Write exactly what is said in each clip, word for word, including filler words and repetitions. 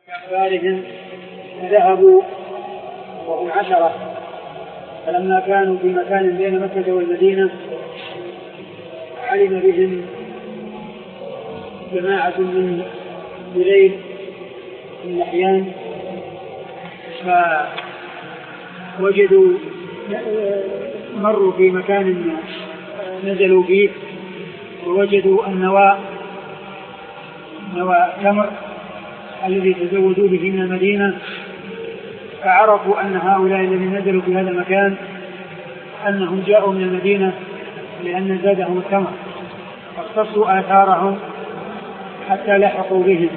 بأخبارهم ذهبوا وهم عشرة، فلما كانوا في مكان بين مكة والمدينة علم بهم جماعة من بليل من نحيان، فوجدوا مروا في مكان نزلوا فيه ووجدوا النواة نوى تمر الذي تزودوا به من المدينة، فعرفوا أن هؤلاء الذين نزلوا في هذا المكان أنهم جاءوا من المدينة لأن زادهم التمر، فاقتصوا آثارهم حتى لحقوا بهم،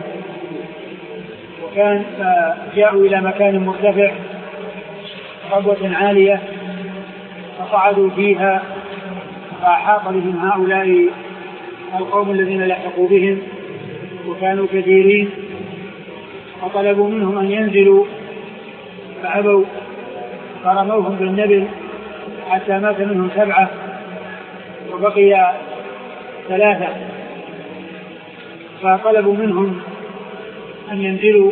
وكان جاءوا إلى مكان مرتفع ربوة عالية فصعدوا فيها، فأحاط بهم هؤلاء القوم الذين لحقوا بهم وكانوا كثيرين، فطلبوا منهم أن ينزلوا فأبوا، فرموهم بالنبل حتى مات منهم سبعة وبقي ثلاثة، فطلبوا منهم أن ينزلوا،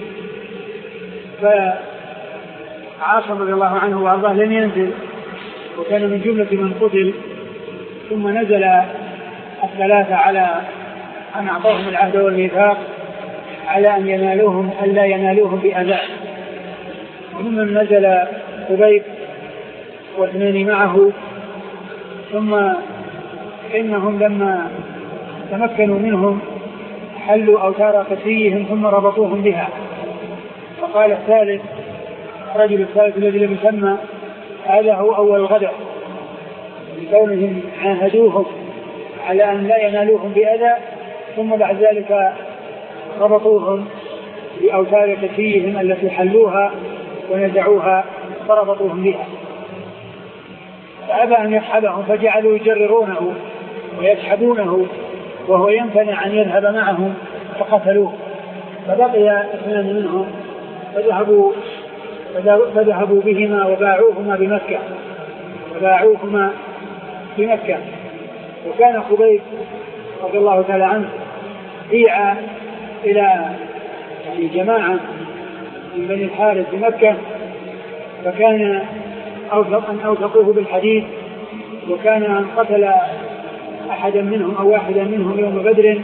فعاصم رضي الله عنه وأرضاه لم ينزل وكان من جملة من قتل، ثم نزل الثلاثة على أن أعطوهم العهد والميثاق على أن ينالوهم ألا ينالوهم بأذى، وممن نزل خبيب واثنين معه، ثم إنهم لما تمكنوا منهم حلوا أوتار قسيهم ثم ربطوهم بها، فقال الثالث الرجل الثالث الذي لم يسمى هذا هو أول الغدر، لكونهم عاهدوهم على أن لا ينالوهم بأذى، ثم بعد ذلك ربطوهم بأوتار قسيهم التي حلوها ونزعوها فربطوهم بها، فأبى أن يسحبهم فجعلوا يجررونه ويسحبونه وهو يمتنع أن يذهب معهم فقتلوه، فبقي اثنان منهم فذهبوا, فذهبوا بهما وباعوهما بمكة وباعوهما بمكة وكان خبيب رضي الله تعالى عنه بيع إلى يعني جماعة من بني الحارث بمكة، فكان أوثق أن أوثقوه بالحديث، وكان أن قتل أحدا منهم أو واحدا منهم يوم بدر،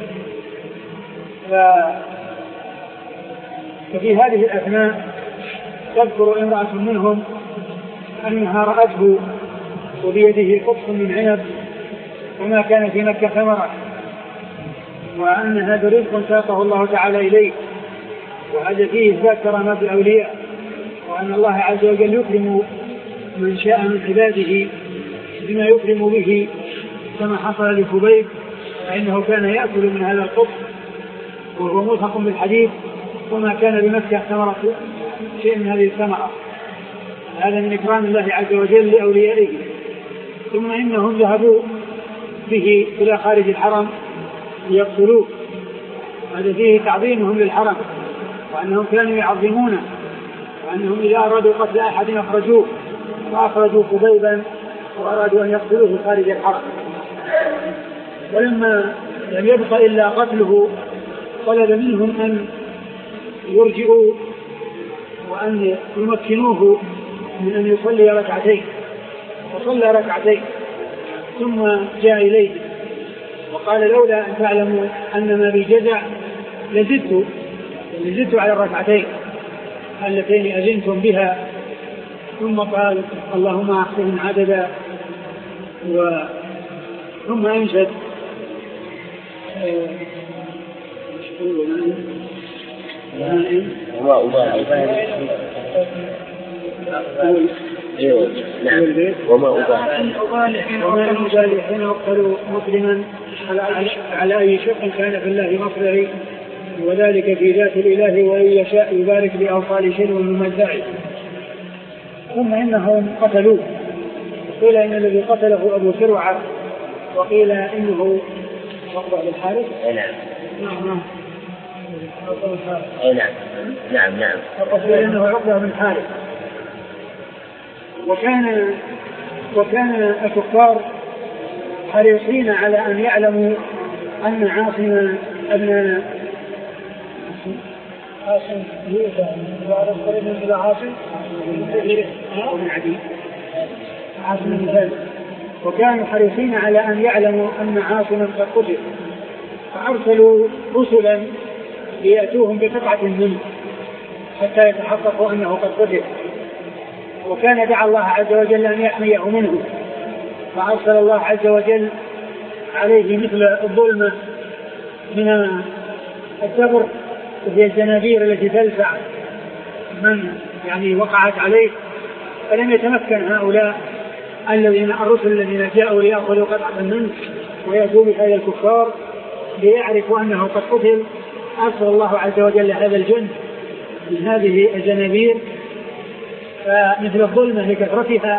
ففي هذه الأثناء تذكر امرأة منهم أنها رأته وبيده قطف من عنب وما كان في مكة ثمرة، وأن هذا رزق ساقه الله تعالى إليه، وهذا فيه إثبات كرامات الأولياء، وأن الله عز وجل يكرم من شاء من عباده بما يكرم به، كما حصل لخبيب فإنه كان يأكل من هذا القطف وهو موثق بالحديث، وما كان بمكة ثمرة شيء من هذه الثمرة، هذا من إكرام الله عز وجل لأوليائه. ثم إنهم ذهبوا به إلى خارج الحرم ليقتلوه، هذا فيه تعظيمهم للحرم، وأنهم كانوا يعظمونه، وأنهم إذا أرادوا قتل أحد أخرجوه، وأخرجوا خبيبا وأرادوا أن يقتلوه خارج الحرم، ولما لم يبق إلا قتله طلب منهم أن يرجعوا وأن يمكنوه من أن يصلي ركعتين، وصلى ركعتين ثم جاء إليه وقال لولا أن تعلموا أن ما بي جزع لزدت لزدت على الركعتين اللتين أذنتم بها، ثم قال اللهم أحسن عددا، ثم أنشد وما أبالي وما أبالي حين أقتلوا مسلما على أي شق كان في الله مصرعي، وذلك في ذات الإله وإن يشاء يبارك بأوصال شيء وممزعي. ثم إنهم قتلوه، قيل إن الذي قتله أبو سرعة، وقيل إنه عقبة بن الحارث. نعم نعم نعم نعم نعم وقيل إنه عقبة بن الحارث. وكان وكان الكفار حريصين على أن يعلموا أن عاصم ابن عاصم يؤتى وعلى الطريق إلى عاصم من عدي عاصم بن ثابت، وكانوا حريصين على أن يعلموا أن عاصما قد قتل، فأرسلوا رسلا ليأتوهم بقطعة منه حتى يتحققوا أنه قد قتل، وكان دعا الله عز وجل أن يحميه منه، فأرسل الله عز وجل عليه مثل الظلمة من التبر وهي الجنابير التي تلسع من يعني وقعت عليه، فلم يتمكن هؤلاء الذين الرسل الذين جاءوا ليأخذوا قطعة منه ويأتوا بهذا الكفار ليعرفوا أنه قد قتل. أرسل الله عز وجل هذا الجند من هذه الجنابير، فمثل الظلمة لكثرتها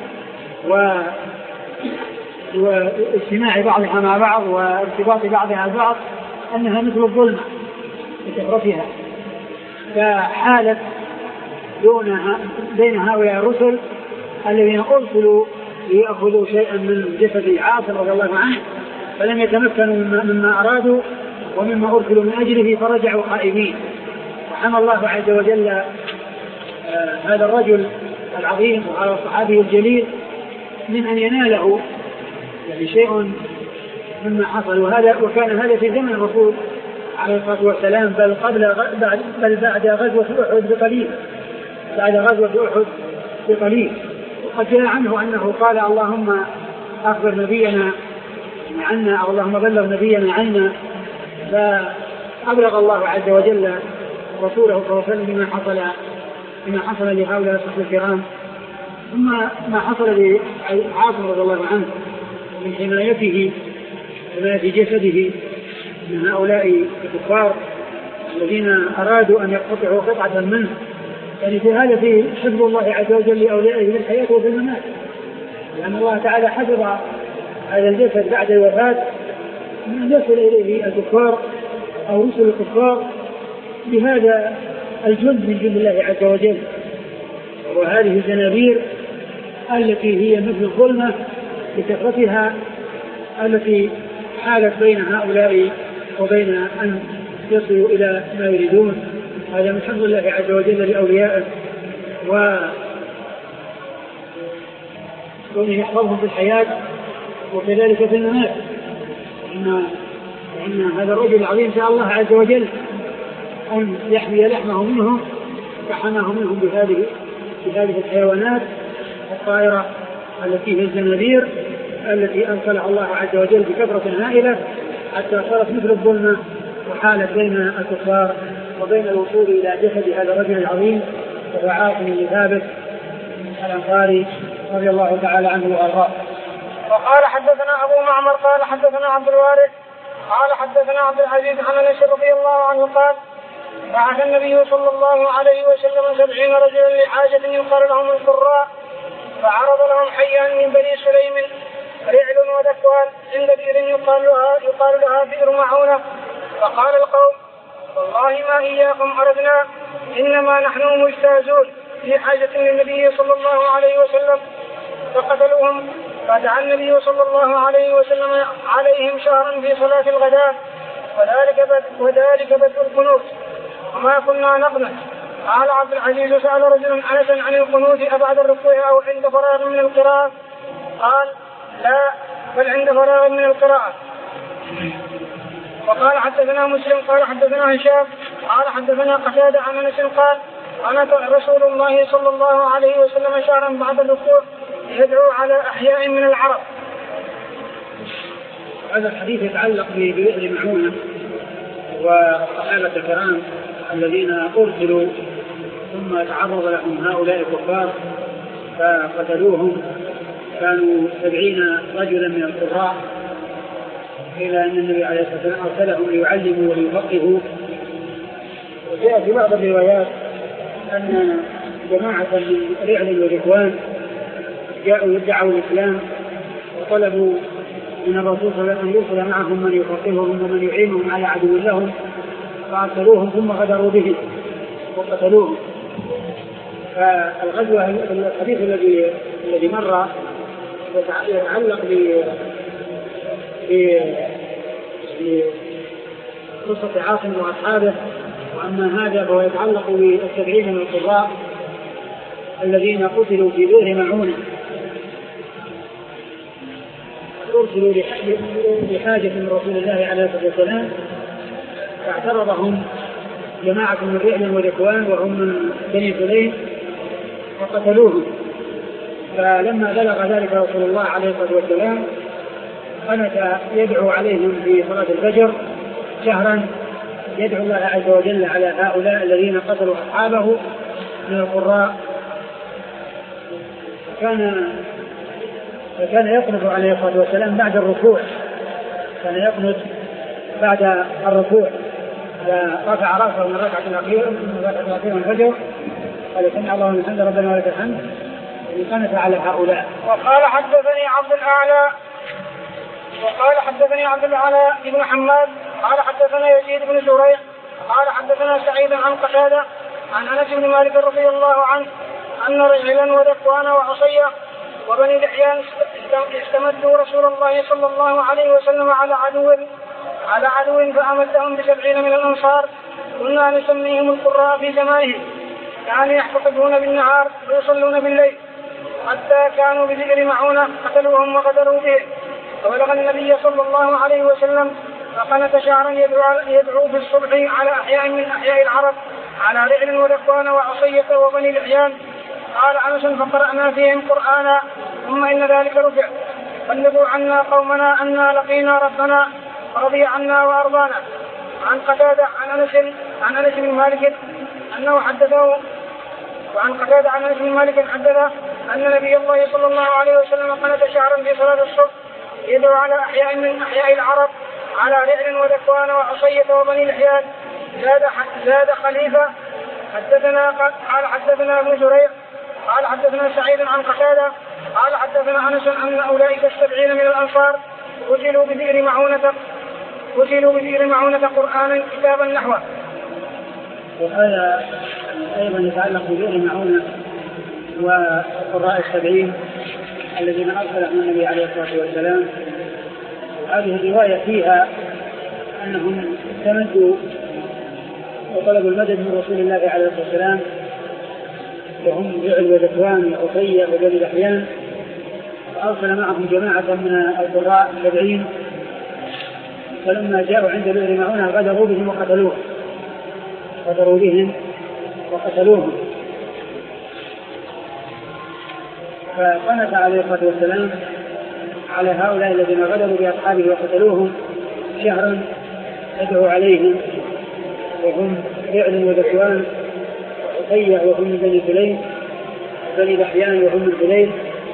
واجتماع بعضها مع بعض وارتباط بعضها البعض أنها مثل الظلمة لكثرتها، فحالت دونها بين هؤلاء الرسل الذين أرسلوا ليأخذوا شيئا من جسد عاصم رضي الله عنه، فلم يتمكنوا مما أرادوا ومما أرسلوا من أجله، فرجعوا خائبين. وحمى الله عز وجل آه هذا الرجل العظيم وهذا الصحابي الجليل من أن يناله يعني شيء مما حصل، وهذا وكان هذا في زمن الرسول عليه الصلاة والسلام، بل قبل بل بعد غزوة أحد بقليل بعد غزوة أحد بقليل وقد جاء عنه أنه قال اللهم أخبر نبينا عنا أو اللهم بلغ نبينا عنا، فأبلغ الله عز وجل رسوله صلى الله عليه وسلم بما حصل بما حصل لهؤلاء الصحابة الكرام. ثم ما حصل لعاصم رضي الله عنه من حمايته حماية جسده من هؤلاء الكفار الذين أرادوا أن يقطعوا قطعة منه، يعني في هذا في حفظ الله عز وجل لأوليائه في الحياة وفي الممات، لأن الله تعالى حفظ هذا الجسد بعد الوفاة من أن يصل إليه الكفار أو رسل الكفار بهذا الجند من جند الله عز وجل. وهذه الجنابير التي هي مثل الظلمة بكثرتها التي حالت بين هؤلاء وبين أن يصلوا إلى ما يريدون، هذا من حفظ الله عز وجل لأوليائه وكونه يحفظهم في الحياة وكذلك في الممات. إن, إن هذا الرجل العظيم سأل الله عز وجل أن يحمي لحمه منهم فحماه منهم بهذه بهذه الحيوانات الطائرة التي هي الجنابير التي أنقلها الله عز وجل بكثرة هائلة حتى صارت مثل الظلمة وحالت بين الكفار وبين الوصول إلى جسد هذا الرجل العظيم وهو عاصم بن ثابت الأنصاري رضي الله تعالى عنه وأرضاه. وقال حدثنا أبو معمر قال حدثنا عبد الوارث قال حدثنا عبد العزيز عن أنس رضي الله عنه قال بعث النبي صلى الله عليه وسلم سبعين رجلا لحاجة يقال لهم القراء، فعرض لهم حيا من بني سليم رعل وذكوان عند بئر يقال لها يقال لها بئر معونة، فقال القوم والله ما إياكم أردنا إنما نحن مجتازون في حاجة للنبي صلى الله عليه وسلم، فقتلوهم. فدعا النبي صلى الله عليه وسلم عليهم شهرا في صلاة الغداء وذلك بدء وذلك بدء القنوت وما كنا نقنط. قال عبد العزيز سأل رجل أنسا عن القنوت أبعد الركوع أو عند فراغ من القراءة؟ قال لا بل عند فراغ من القراءة. وقال حدثنا مسلم قال حدثنا هشام قال حدثنا قتادة عن أنس قال أنا رسول الله صلى الله عليه وسلم شهرا بعد الركوع يدعو على أحياء من العرب. هذا الحديث يتعلق ببئر معونة والصحابة الكرام الذين أرسلوا ثم تعرض لهم هؤلاء الكفار فقتلوهم، كانوا سبعين رجلا من القراء، إلى أن النبي عليه الصلاة والسلام أرسلهم ليعلموا وليفقهوا. وجاء في بعض الروايات أن جماعة من رعل وذكوان جاءوا يدعوا الإسلام وطلبوا من الرسول صلى الله عليه وسلم أن يرسل معهم من يفقههم ومن يعينهم على عدو لهم، فأرسلوهم ثم غدروا به وقتلوهم. فالغزوة الحديث الذي الذي مر يتعلق بقصة عاصم وأصحابه وأما هذا فهو يتعلق بالسبعين من القراء الذين قتلوا في بئر معونة، أرسلوا لحاجة من رسول الله عليه الصلاة والسلام، فاعترضهم جماعة من رعل وذكوان وهم من بني سليم وقتلوهم. فلما بلغ ذلك رسول الله عليه الصلاة والسلام قنت يدعو عليهم في صلاة الفجر شهرا، يدعو الله عز وجل على هؤلاء الذين قتلوا أصحابه من القراء. كان فكان يقنط عليه الصلاة والسلام بعد الركوع، كان يقنط بعد الركوع رفع رأسه من الركعة الأخيرة من الركعة الأخيرة من الفجر قال سمع الله لمن حمده ربنا ولك الحمد، وقنط على هؤلاء. وقال حدثني عبد الأعلى وقال حدثني عبد الأعلى بن حماد قال حدثنا يزيد بن زريع قال حدثنا سعيد عن قتادة عن أنس بن مالك رضي الله عنه أن رجلا وذكوان وعصية وبني لحيان استمدوا رسول الله صلى الله عليه وسلم على عدو على عدو فأمدهم بسبعين من الأنصار، كنا نسميهم القراء في زمانهم، كانوا يحتفظون بالنهار ويصلون بالليل، حتى كانوا ببئر معونة قتلوهم وقتلوا بهم. فبلغ النبي صلى الله عليه وسلم فقنت شهرا يدعو, يدعو في الصبح على أحياء من أحياء العرب على رعل وذكوان وعصية وبني لحيان. قال أنس فقرأنا فيهم قرآنا ثم إن ذلك رفع، بلغوا عنا قومنا أنا لقينا ربنا رضي عنا وأرضانا. عن قتادة عن أنس عن أنس بن مالك أنه حدثه وعن قتادة عن أنس بن مالك حدثه أن نبي الله صلى الله عليه وسلم قنت شهرا في صلاة الصبح يدعو على أحياء من أحياء العرب على رعل وذكوان وعصية وبني لحيان. زاد زاد خليفة حدثنا قال حدثنا ابن زريع قال حدثنا سعيد عن قتادة قال حدثنا أنس أن أولئك السبعين من الأنصار قتلوا ببئر معونة قتلوا ببئر معونة قرآنا كتابا نحوه. وهذا أيضا يتعلق ببئر معونة والقراء السبعين الذين أرسلهم النبي عليه الصلاة والسلام. هذه الرواية فيها أنهم استمدوا وطلبوا المدد من رسول الله عليه الصلاة والسلام، وهم رعل وذكوان وعصية وبني لحيان، فأرسل معهم جماعة من القراء السبعين، فلما جاءوا عند بئر معونة غدروا بهم وقتلوهم غدروا بهم وقتلوهم فقنت عليه الصلاة والسلام على هؤلاء الذين غدروا بأصحابه وقتلوهم شهرا يدعو عليهم، وهم رعل وذكوان وعصية وهم من بني سليم وبني لحيان وهم من سليم.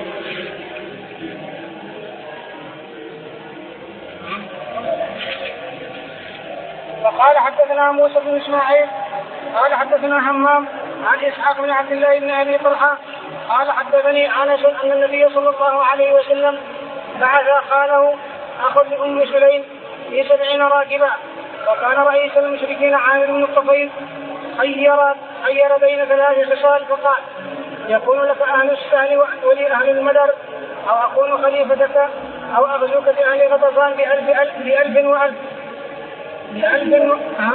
وقال حدثنا موسى بن إسماعيل قال حدثنا همام عن إسحاق بن عبد الله بن أبي طلحة قال حدثني أنس أن النبي صلى الله عليه وسلم بعث خاله أخذ لأم سليم في سبعين راكبا، وكان رئيس المشركين عامر بن الطفيل خير خير بين ثلاث خصال، فقال يكون لك أهل السهل ولي أهل المدر، أو أكون خليفتك أو أغزوك بأهل غطفان بألف ألف بألف وألف بألف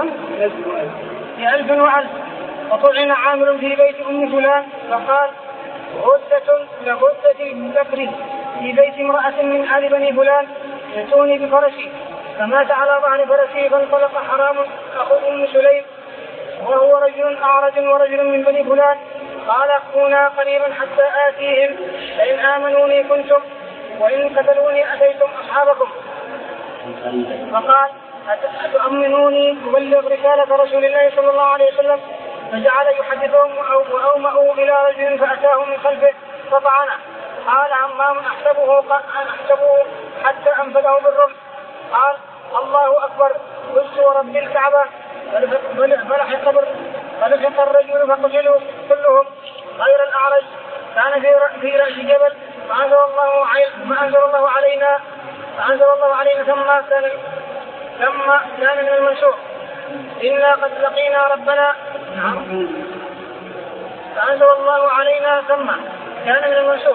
بألف وألف. وطعن عامر في بيت أم فلان فقال غدة لغدة بكر في بيت امرأة من آل بني فلان يأتوني بفرسي، فمات على ظهر فرسي فانطلق حرام أخو أم سليم وهو رجل أعرج ورجل من بني فلان. قال كونا قريبا حتى آتيهم، فإن آمنوني كنتم وإن قتلوني أتيتم أصحابكم. فقال أتؤمنوني أبلغ رسالة رسول الله صلى الله عليه وسلم؟ فجعل يحدثهم وأومأوا إلى رجل فأتاه من خلفه فطعنه. قال همام أحسبه أحسبه حتى أنفذه بالرمح. قال الله أكبر قلت ورب الكعبة، فلحق فلحق الرجل فقتلوا كلهم غير الأعرج كان في رأس جبل، فأنزل الله فأنزل الله علينا فأنزل الله علينا ثم كان ثم كان من المنسوخ إنا قد لقينا ربنا. نعم. فأنزل الله علينا ثم كان من المنسوخ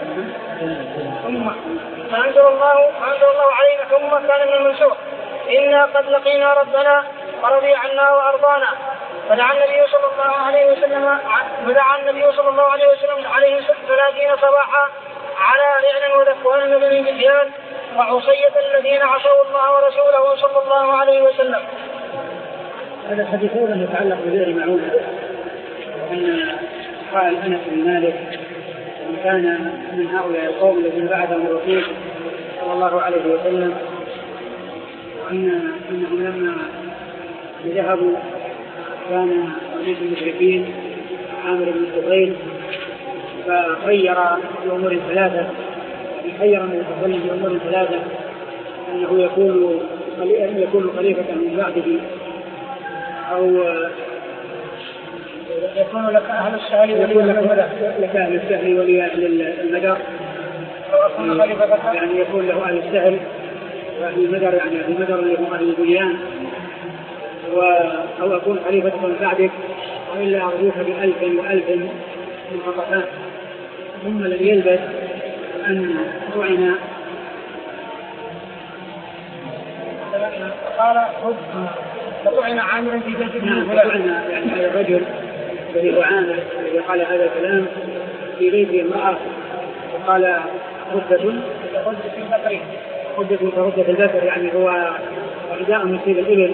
ثم فأنزل الله فأنزل الله علينا ثم كان من المنسوخ إنا قد لقينا ربنا فرضي عنا وأرضانا. فدعا النبي صلى الله عليه وسلم فدعا النبي صلى الله عليه وسلم عليه ثلاثين صباحا على رعل وذكوان بن مديان وعصية الذين عصوا الله ورسوله صلى الله عليه وسلم. هذا الحديث أيضا يتعلق ببئر معونة، وأن قال أنس بن مالك من كان من هؤلاء القوم الذين بعثهم الرسول صلى الله عليه وسلم، وأن أنهم لما ذهبوا كان رئيس المشركين عامر بن الطفيل فخير بأمور ثلاثة، خير من التخلي بأمور ثلاثة، أنه يكون يكون خليفة من بعده، أو يكون لك أهل السهل لك أهل السهل ولي أهل المدر، يعني يكون له أهل السهل وأهل المدر، يعني أهل المدر اللي هم أهل البنيان، أو أكون خليفة من بعدك وإلا أرجوك بألف وألف من خطفان. ثم لم يلبث أن طعن قال طعن عامرا في بيت طعن يعني هذا الرجل الذي أعانه الذي قال هذا الكلام في بيت امرأة، وقال ردة ردة كردة البكر، يعني هو رداء من سيد الإبل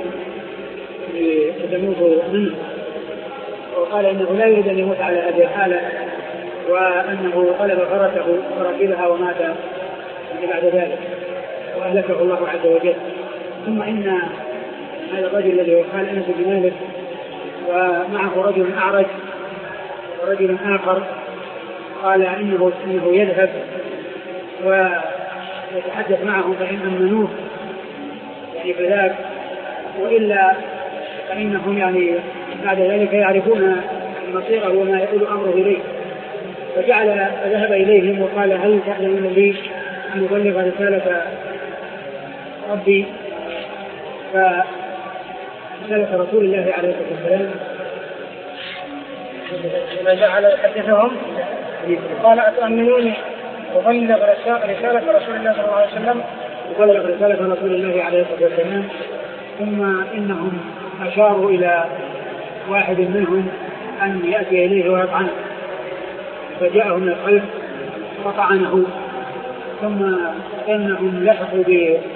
تموت منه، وقال إنه لا يريد أن يموت على هذه الحالة، وأنه طلب فرسه فركبها ومات بعد ذلك وأهلكه الله عز وجل. ثم إن هذا الرجل الذي قال أنس بن مالك ومعه رجل أعرج ورجل آخر قال إنه, إنه يذهب ويتحدث معهم فإن أمنوه يعني فذاك، وإلا فإنهم يعني بعد ذلك يعرفون مصيره وما يقول أمره إليه. فجعل ذهب إليهم وقال هل تعلمون لي أن أبلغ رسالة ربي؟ فرسالة رسول الله عليه الصلاة والسلام جعل يحدثهم قال أتؤمنوني أبلغ رسالة رسول الله صلى الله عليه وسلم أبلغ رسالة رسول الله عليه الصلاة والسلام. ثم إنهم أشاروا إلى واحد منهم أن يأتي إليه ويطعنه، فجاءه من الخلف وطعنه، ثم إنهم لحقوا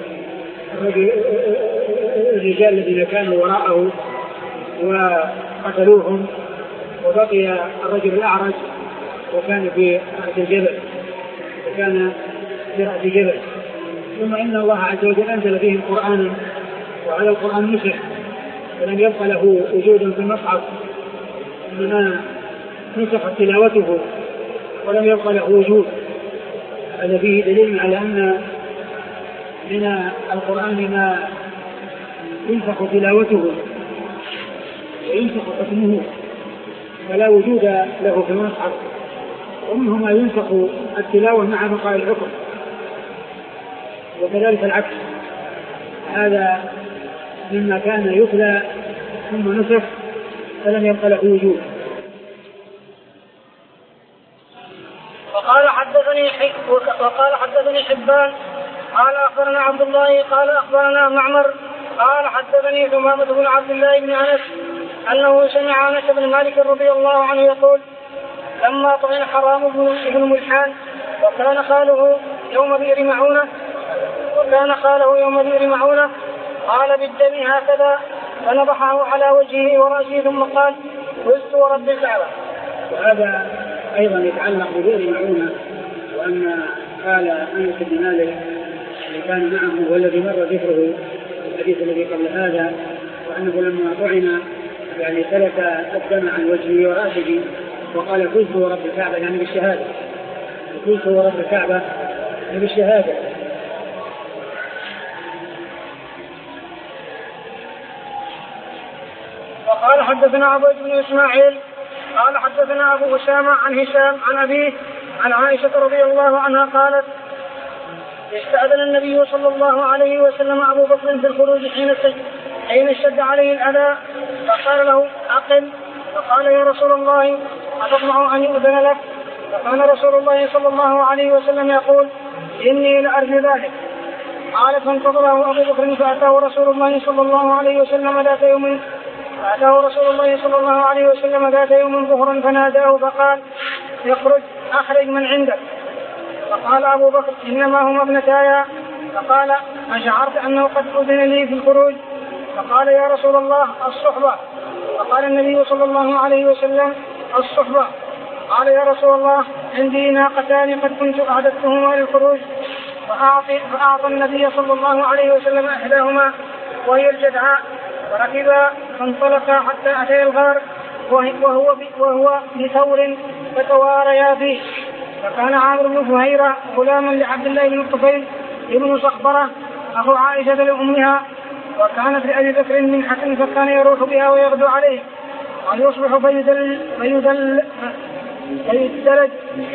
بالرجال الذين كانوا وراءه وقتلوهم، وبقي الرجل الأعرج وكان في رأس الجبل وكان في رأس الجبل. ثم إن الله عز وجل أنزل فيهم قرآنا، وعلى القرآن نسخ ولم يبقى له وجود في المصحف، إنما نسخت تلاوته ولم يبقى له وجود. هذا فيه دليل على أن من القرآن ما ينسخ تلاوته وينسخ حكمه فلا وجود له في المصحف، ومنه ما ينسخ التلاوة مع بقاء الحكم، وكذلك العكس. هذا مما كان يتلى ثم نسخ فلم يبقى له وجود. وقال حدثني وقال حدثني حبان قال أخبرنا عبد الله قال أخبرنا معمر قال حدثني ثمامة بن عبد الله بن أنس أنه سمع أنس بن مالك رضي الله عنه يقول لما طعن حرام بن ملحان وكان خاله يوم بئر معونة وكان خاله يوم بئر معونة قال بالدم هكذا فنضحه على وجهه ورأسه ثم قال فزت ورب الكعبة. وهذا أيضا يتعلق ببئر معونة، وأن قال أنس بن مالك اللي كان معه والذي مر ذكره الحديث الذي قبل هذا، وأنه لما طعن يعني سلك الدم عن وجهه ورأسه وقال فزت ورب الكعبة يعني بالشهادة، فزت ورب الكعبة يعني بالشهادة. وقال حدثنا عبد بن إسماعيل قال حدثنا أبو أسامة عن هشام عن أبيه عن عائشة رضي الله عنها قالت استأذن النبي صلى الله عليه وسلم أبو بكر في الخروج حين حين اشتد عليه الأذى فقال له أقم، فقال يا رسول الله أتطمع أن يؤذن لك؟ فقال رسول الله صلى الله عليه وسلم يقول إني لأرجو ذلك. قال فانتظره أبو بكر فأتاه رسول الله صلى الله عليه وسلم ذات يوم فأتاه رسول الله صلى الله عليه وسلم ذات يوم ظهرا فناداه فقال اخرج أخرج من عندك. فقال أبو بكر إنما هما ابنتايا. فقال أشعرت أنه قد أذن لي في الخروج؟ فقال يا رسول الله الصحبة. فقال النبي صلى الله عليه وسلم الصحبة. قال يا رسول الله عندي ناقتان قد كنت أعددتهما للخروج. فأعطي, فأعطى النبي صلى الله عليه وسلم إحداهما وهي الجدعاء فركبا فانطلقا حتى أتي الغار وهو, وهو بثور فتواريا فيه. فكان عامر بن فهيرة غلاما لعبد الله بن الطفيل ابن صخبرة أخو عائشة لأمها، وكانت لأبي بكر منحة فكان يروح بها ويغدو عليه ويصبح فيدل فيدل فيدلج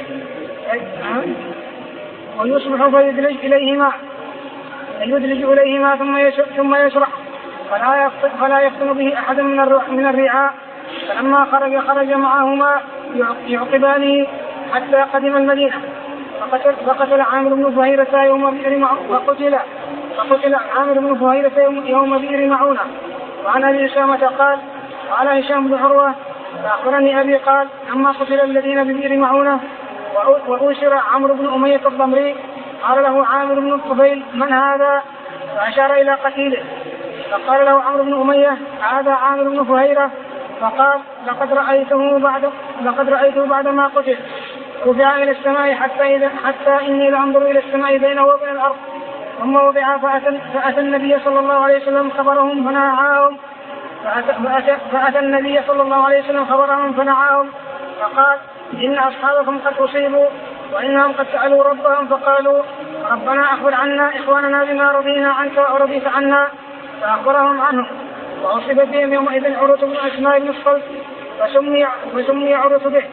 ويصبح فيدلج إليهما يدلج إليهما ثم يشرح فلا يفتن به أحد من الرعاء. فلما خرج خرج معهما يعقبانه حتى قدم المدينة. فقتل, فقتل عامر بن فهيرة يوم بئر معونة فقتل, فقتل عامر بن فهيرة يوم, يوم بئر معونة. وعن أبي هشامة قال قال هشام بن عروة فأخبرني أبي قال لما قتل الذين ببئر معونة وأسر عمرو بن أمية الضمري قال له عامر بن الطفيل من هذا؟ فأشار إلى قتيله. فقال له عمرو بن أمية هذا عامر بن فهيرة. فقال لقد رأيته بعد لقد رأيته بعدما قتل رفع إلى السماء حتى إذا حتى إني لأنظر إلى السماء بينه وبين الأرض. ثم وضع فأتى, فأتى النبي صلى الله عليه وسلم خبرهم فنعاهم فأتى, فأتى, فأتى النبي صلى الله عليه وسلم خبرهم فنعاهم فقال إن أصحابكم قد أصيبوا وإنهم قد سألوا ربهم فقالوا ربنا أخبر عنا إخواننا بما رضينا عنك ورضيت عنا. فأخبرهم عنهم وأصيب بهم يومئذ عروة بن أسماء بن الصلت فسمي, فسمي عروة به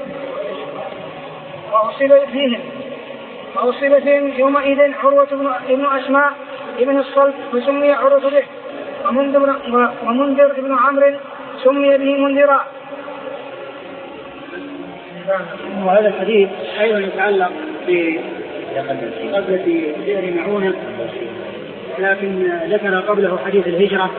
وأصيب فيهم وأصيب فيهم يومئذ عروة بن أسماء بن الصلت فسمي عروة به ومنذر, ومنذر بن عمرو سمي به منذرا. وهذا الحديث أيضا يتعلق بقبلة بئر معونة، لكن ذكر قبله حديث الهجرة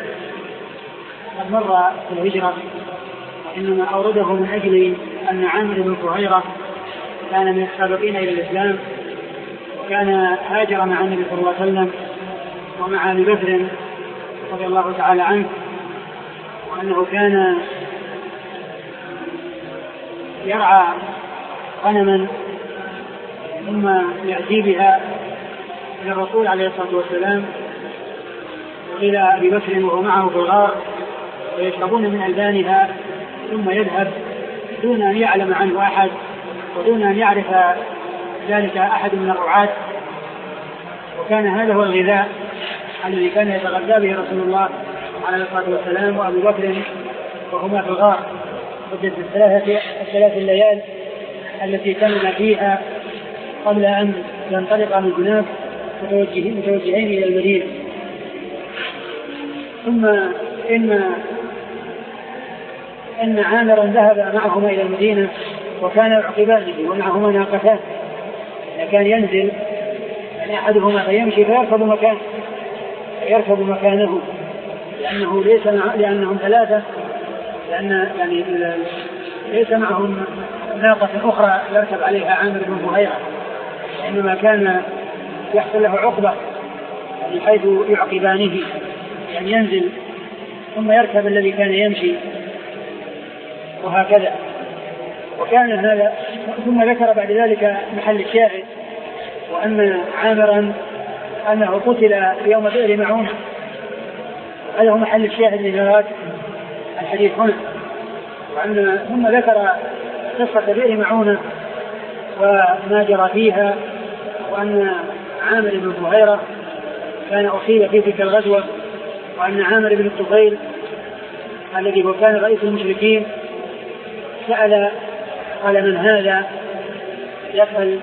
قد مر في الهجرة، وإنما أورده من أجل أن عامر بن فهيرة كان من السابقين إلى الإسلام، وكان هاجر مع النبي صلى الله عليه وسلم ومع أبي بكر رضي الله تعالى عنه، وأنه كان يرعى غنما ثم يأتي بها إلى الرسول عليه الصلاة والسلام وإلى أبي بكر وهو معه في الغار ويشربون من ألبانها، ثم يذهب دون أن يعلم عنه أحد ودون أن يعرف ذلك أحد من الرعاة. وكان هذا هو الغذاء الذي كان يتغذى به رسول الله عليه الصلاة والسلام وأبو بكر وهما في الغار مدة الثلاثة الثلاث الليال التي كان فيها قبل أن ينطلق من هناك متوجهين متوجهين إلى المدينة. ثم إن إن عامرا ذهب معهما إلى المدينة وكان يعقبانه ومعهما ناقتان، كان ينزل يعني أحدهما فيمشي فيركب مكانه يركب مكانه لأنه ليس مع... لأنهم ثلاثة، لأن يعني ليس معهم ناقة أخرى يركب عليها عامر بن فهيرة، إنما كان يحصل له عقبة بحيث يعقبانه يعني ينزل ثم يركب الذي كان يمشي وهكذا. وكان هذا ثم ذكر بعد ذلك محل الشاهد وأن عامرا أنه قتل يوم بئر معونة، هذا هو محل الشاهد لذلك الحديث هنا. وأن ثم ذكر قصة بئر معونة وما جرى فيها، وأن عامر بن فهيرة كان أصيب في تلك الغزوة، وأن عامر بن الطفيل الذي هو كان رئيس المشركين سأل قال من هذا يسأل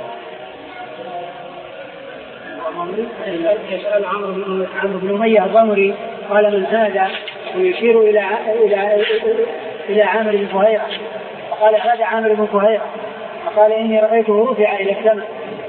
يسأل عمرو بن أمية الضمري قال من هذا ويشير إلى إلى إلى عامر بن فهيرة، فقال هذا عامر بن فهيرة، فقال إني رأيته رفع إلى السماء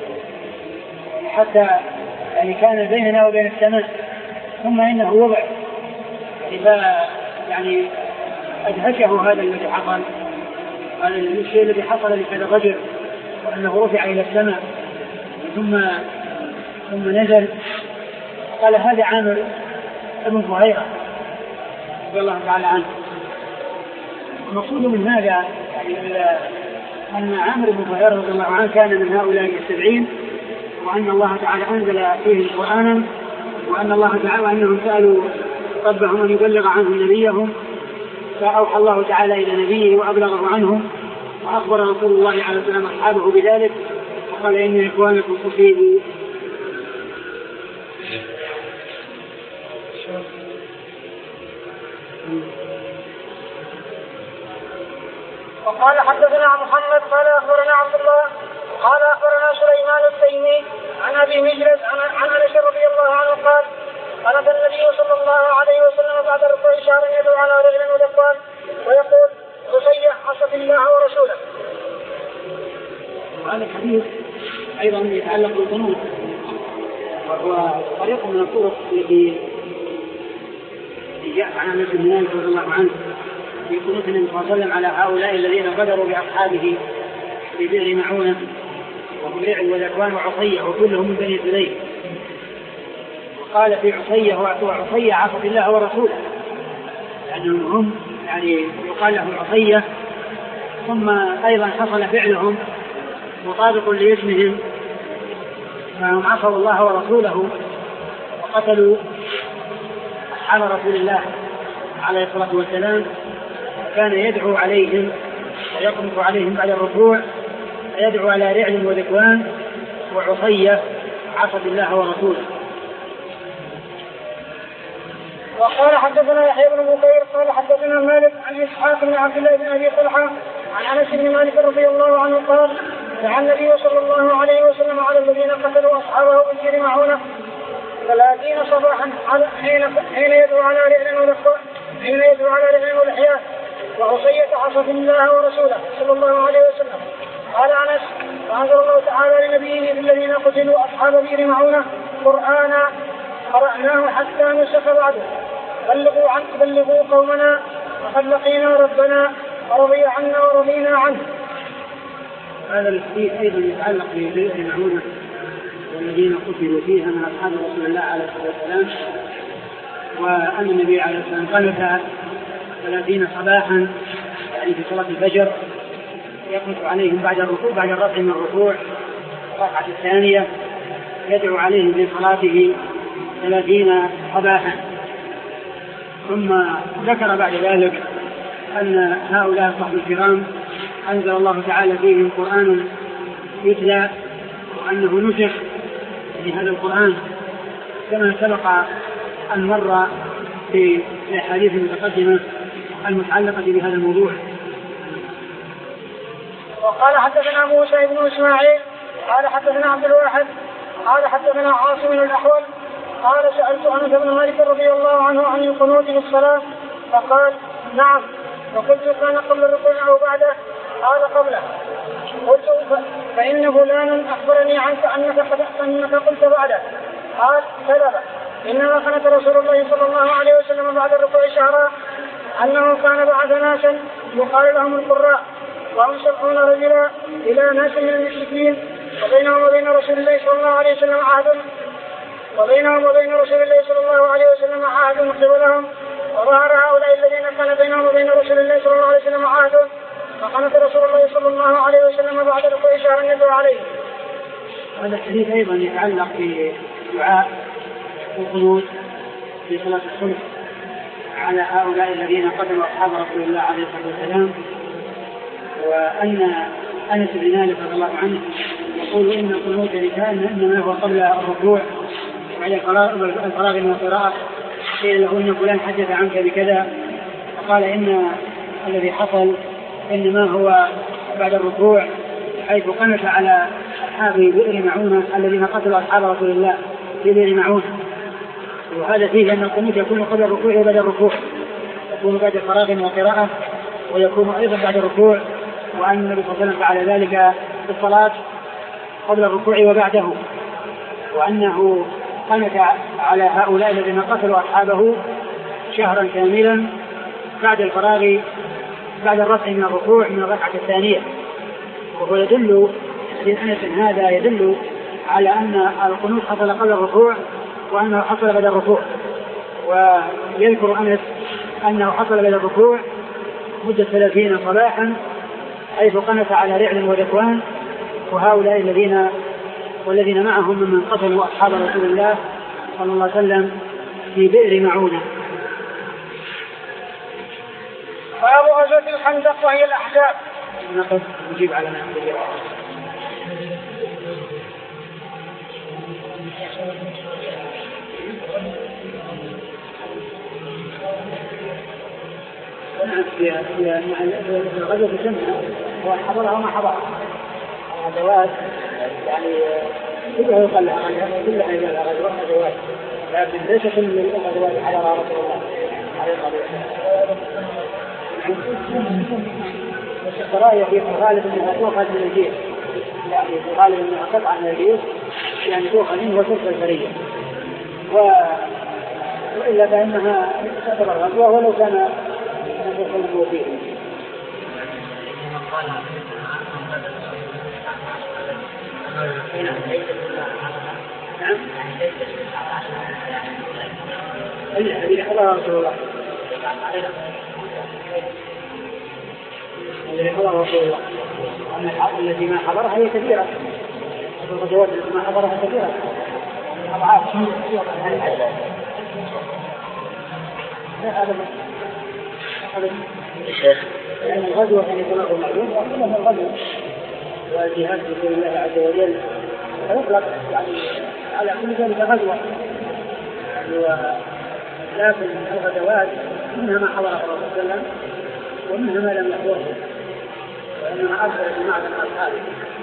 حتى يعني كان بيننا وبين السماء ثم إنه وضع يعني أدهشه هذا الذي حصل، هذا الشيء الذي حصل لهذا الرجل، وأنه رفع إلى السماء ثم ثم نزل. قال هذا عامر ابن فهيرة رضي الله تعالى عنه. المقصود من هذا يعني أن عامر بن فهيرة رضي الله عنه كان من هؤلاء السبعين، وأن الله تعالى أنزل فيه قرآنا، وأن الله تعالى أنهم سألوا ربهم أن يبلغ عنهم نبيهم، فأوحى الله تعالى إلى نبيه وأبلغه عنهم، وأخبر رسول الله عليه وسلم أصحابه بذلك، وقال إن إخوانكم أصيبوا. وقال حدثنا محمد قال أخبرنا عبد الله قال أخبرنا سليمان التيمي عن أبي مجلس عن أنس رضي الله عنه قال قال النبي صلى الله عليه وسلم بعد ركوع شهر يدعو على رجل ودقان ويقول رصيح حسب الله ورسوله. وهذا الحديث أيضا يتعلق بالقنوت، وهو طريق من الطرق التي جاء عن أنس بن مالك رضي الله عنه في قنوت النبي صلى الله عليه وسلم على هؤلاء الذين غدروا بأصحابه في بئر معونة وبليع وذكوان وعصية وكلهم من بني سليم. وقال في عصية وعصية عصت الله ورسوله، لأنهم هم يعني يقال لهم عصية، ثم أيضا حصل فعلهم مطابق لاسمهم، فهم عصوا الله ورسوله وقتلوا أصحاب رسول الله عليه الصلاة والسلام. كان يدعو عليهم ويقنط عليهم بعد الركوع، يدعو على رعل وذكوان وعصية عصت الله ورسوله. وقال حدثنا يحيى بن بكير قال حدثنا مالك عن إسحاق بن عبد الله بن أبي طلحة عن أنس بن مالك رضي الله عنه قال دعا النبي صلى الله عليه وسلم على الذين قتلوا أصحابه بالجير معونة ثلاثين صباحا حين حين يدعو على رعل ولحياء حين يدعو على رعل ولحياء وعصية عصت الله ورسوله صلى الله عليه وسلم. قال أنس فأنزل الله تعالى لنبيه بالذين قتلوا أصحاب بئر معونة قرآنا قرأناه حتى نسخ بعده بلغوا عنه بلغوا قومنا وقد لقينا ربنا ورضي عنا ورضينا عنه. هذا الحديث أيضا يتعلق ببئر معونة والذين قتلوا فيها من أصحاب رسول الله عليه الصلاة والسلام، وأن النبي عليه الصلاة والسلام قنت ثلاثين صباحا يعني في صلاة الفجر، يقنط عليهم بعد الركوع بعد الرفع من الركوع الركعة الثانية، يدعو عليهم في صلاته ثلاثين صباحا. ثم ذكر بعد ذلك أن هؤلاء الصحابة الكرام أنزل الله تعالى فيهم قرآن يتلى، وأنه نسخ في هذا القرآن كما سبق أن مر في الأحاديث المتقدمة المتعلقة بهذا الموضوع. وقال حدثنا موسى بن إسماعيل قال حدثنا عبد الواحد قال حدثنا عاصم الأحول قال سألت أنس بن مالك رضي الله عنه عن القنوت في الصلاة فقال نعم، فقلت كان قبل الركوع أو بعده؟ قال قبله. قلت فإن فلانا أخبرني عنك أنك أنك قلت بعده. قال كذب، إنما قنت رسول الله صلى الله عليه وسلم بعد الركوع شهرا أنه كان بعث ناسا يقال لهم القراء وهم سبعون رجلا إلى ناس من المشركين وبينهم وبين رسول الله صلى الله عليه وسلم عهد وبينهم وبين رسول الله صلى الله عليه وسلم عهد قبلهم، وظهر هؤلاء الذين كان بينهم وبين رسول الله صلى الله عليه وسلم عهد فقنت رسول الله صلى الله عليه وسلم بعد ركوع شهر يدعو عليه. هذا الحديث أيضا يتعلق بدعاء القنوت في صلاة الصبح على هؤلاء الذين قدموا أصحاب رسول الله عليه الصلاة والسلام، وأن أنس بن مالك رضي الله عنه يقول إن القنوت كان إنما هو قبل الركوع وبعد الفراغ من القراءة، قيل له إن فلان حدث عنك بكذا، فقال إن الذي حصل إنما هو بعد الركوع، حيث قنت على أصحاب بئر معونة الذين قتلوا أصحاب رسول الله في بئر معونة. وهذا فيه أن القنوت يكون قبل الركوع وبعد الركوع، يكون بعد الفراغ من القراءة ويكون أيضا بعد الركوع، وأن النبي صلى الله عليه وسلم فعل ذلك في الصلاة قبل الركوع وبعده، وأنه قنت على هؤلاء الذين قتلوا أصحابه شهرا كاملا بعد الفراغ بعد الرفع من الركوع من الركعة الثانية. وهو يدل حديث أنس هذا يدل على أن القنوت حصل قبل الركوع وأنه حصل بعد الركوع. ويذكر أنس أنه حصل بعد الركوع مدة ثلاثين صباحا حيث قنت على رعل وذكوان وهؤلاء الذين والذين معهم ممن قتلوا أصحاب رسول الله صلى الله عليه وسلم في بئر معونة. باب غزوة الخندق وهي الأحزاب. نقف نجيب على ما في غزوة الشمس وحضرها وما حضرها أدوات يعني كلها يقال كلها إلى غزوة أدوات لكن ليس كل الأدوات حضرها رسول الله عليه الصلاة والسلام. والسرايا في الغالب أنها تؤخذ من الجيش يعني في الغالب أنها قطعة من الجيش يعني تؤخذ منه وترسل البرية وإلا فإنها تعتبر غزوة ولو كان يقول فيه. نعم الذي حضر رسول الله الذي حضر رسول الله أما الحرب التي ما حضرها هي كثيرة الغزوات التي ما حضرها كثيرة أضعاف هذا الشيخ لأن الغزوة يعني تنظر معلوم وكلها الغزوة والجهاد في سبيل الله عز وجل فيطلق يعني على كل ذلك غزوة لكن الغزوات منها ما حضر الرسول صلى الله عليه وسلم ومنها ما لم يحضره وإنما أكثر جماعة من أصحابه.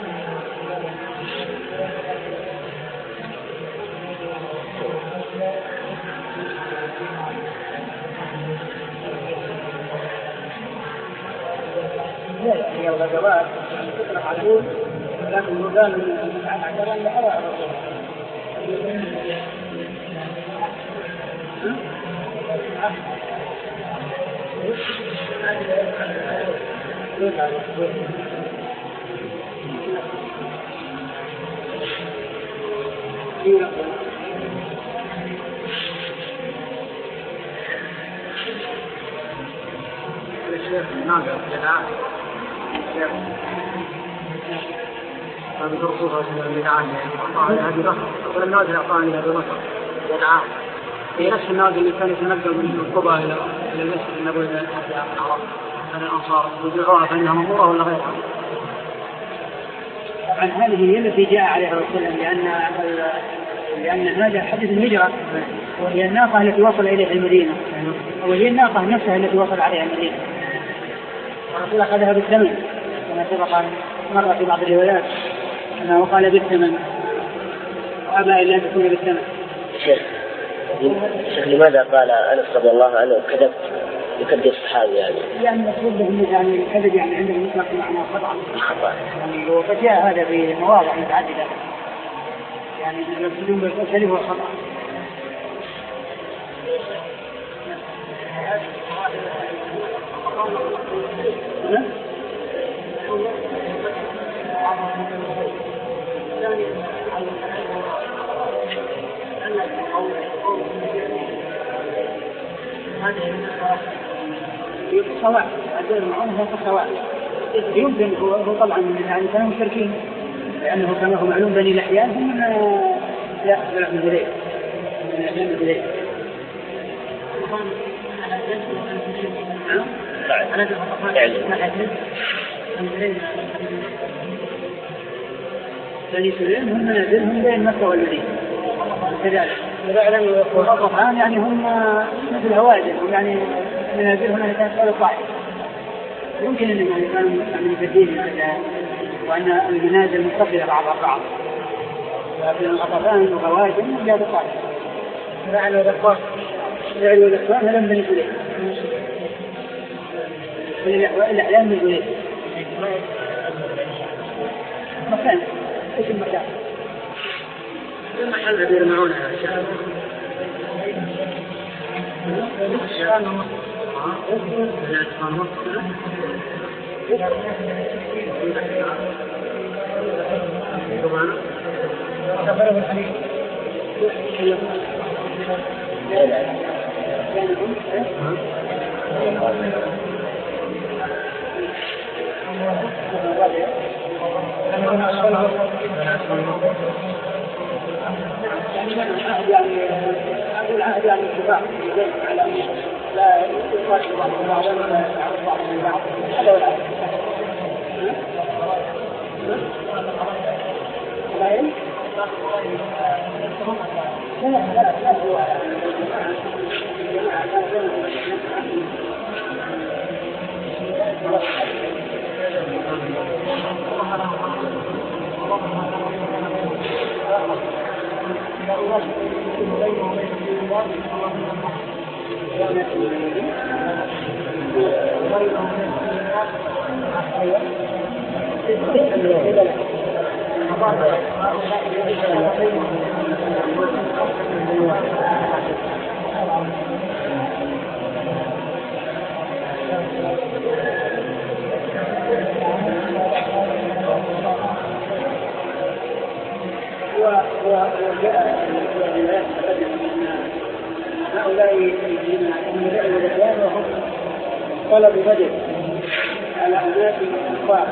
هي الغزوات تطلق على طول لكن الرجال من عشرة إلى أربعة هذه الرسول صلى الله عليه وسلم هذه رفض ولا النازل أعطاني هذا مصر يدعى في نفس النازل اللي كان يتنقل من القبى إلى إلى المسجد النبوي إلى العرب عن الأنصار يدعوها فإنها ممورة ولا غيرها؟ طبعا هذه هي التي جاء عليها الرسول لأن لأن هذا حدث الهجرة وهي الناقة التي وصل إليها المدينة وهي الناقة نفسها التي وصل عليها المدينة الرسول أخذها بالثمن كما سبق مرة في بعض الروايات أنه قال بالثمن وأبى إلا أن تكون بالثمن. شيخ شيخ لماذا قال أنس رضي الله عنه كذبت يكذب الصحابي يعني؟ لأن المقصود به يعني الكذب يعني عندهم يطلق معنى خطأ خطأ يعني وقد جاء هذا في مواضع متعددة يعني يقصدون بالكذب هو خطأ. سواء الدين معهم سواء يمكن هو طبعا يعني كانوا مشركين لأنه كما هو معلوم بني الأحيان هم لا لا من ذلك من الأحيان من ذلك بني سليم هم منازلهم بين مكة والمدينة كذلك والغطفان يعني هم مثل هواجر يعني منازلهم اللي كانت على الطائف يمكن أن كانوا من الدين وأن المنازل متصلة بعضها بعض لكن الغطفان وهواجر من بلاد الطائف فعلوا الأخوان فعلوا الأخوان هلم بني سليم الأحلام من سليم مكان ايش المكان؟ المحل الذي يرمعونها العهد يعني اتفاق على لا يقاتل بعضهم بعضا ولا يعرف بعضهم بعض هذا هو العهد. وجاء الروايات ان هؤلاء من رأي الإسلام وهم طلبوا بدر على أناس كفار